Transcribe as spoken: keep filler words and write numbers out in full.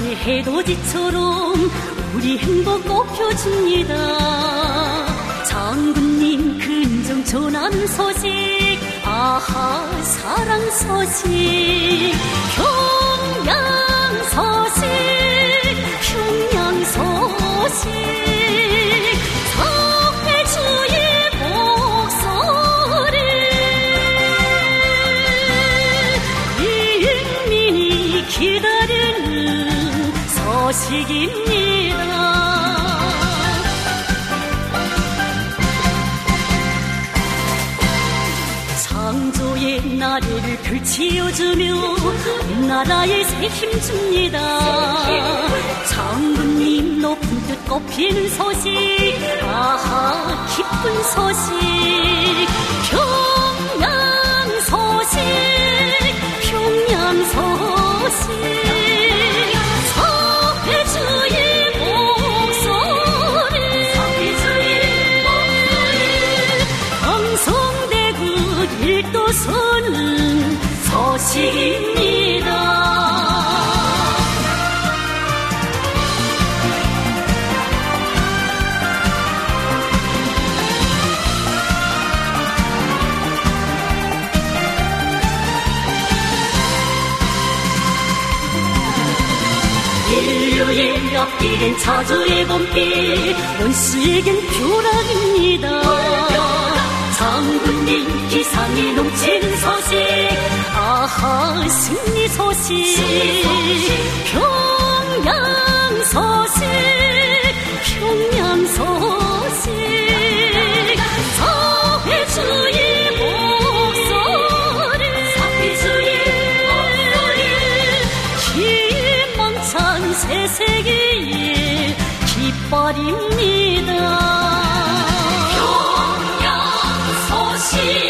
해돋이처럼 우리 행복 꽃펴줍니다. 장군님 근정 전함 소식, 아하 사랑 소식, 평양 소식, 평양 소식, 석회주의 목소리, 인민이 기다리는 소식입니다. 창조의 나래를 펼치어주며 나라에 새 힘줍니다. 장군님 높은 뜻 꽃피는 소식, 아하 기쁜 소식, 평양 소식, 평양 소식, 석회주의 목소리, 석회주의 목소리, 경성대군 일도서는 소식입니다. 인류의 앞길은 자주의 봄길, 원수에겐 벼락입니다. 장군님 기상이 넘치는 소식, 아하 승리 소식, 평양 소식, 평양 소식, 사회주의 목소리, 사회주의 목소리, 희망찬 새 세계의 깃발입니다. 평양 소식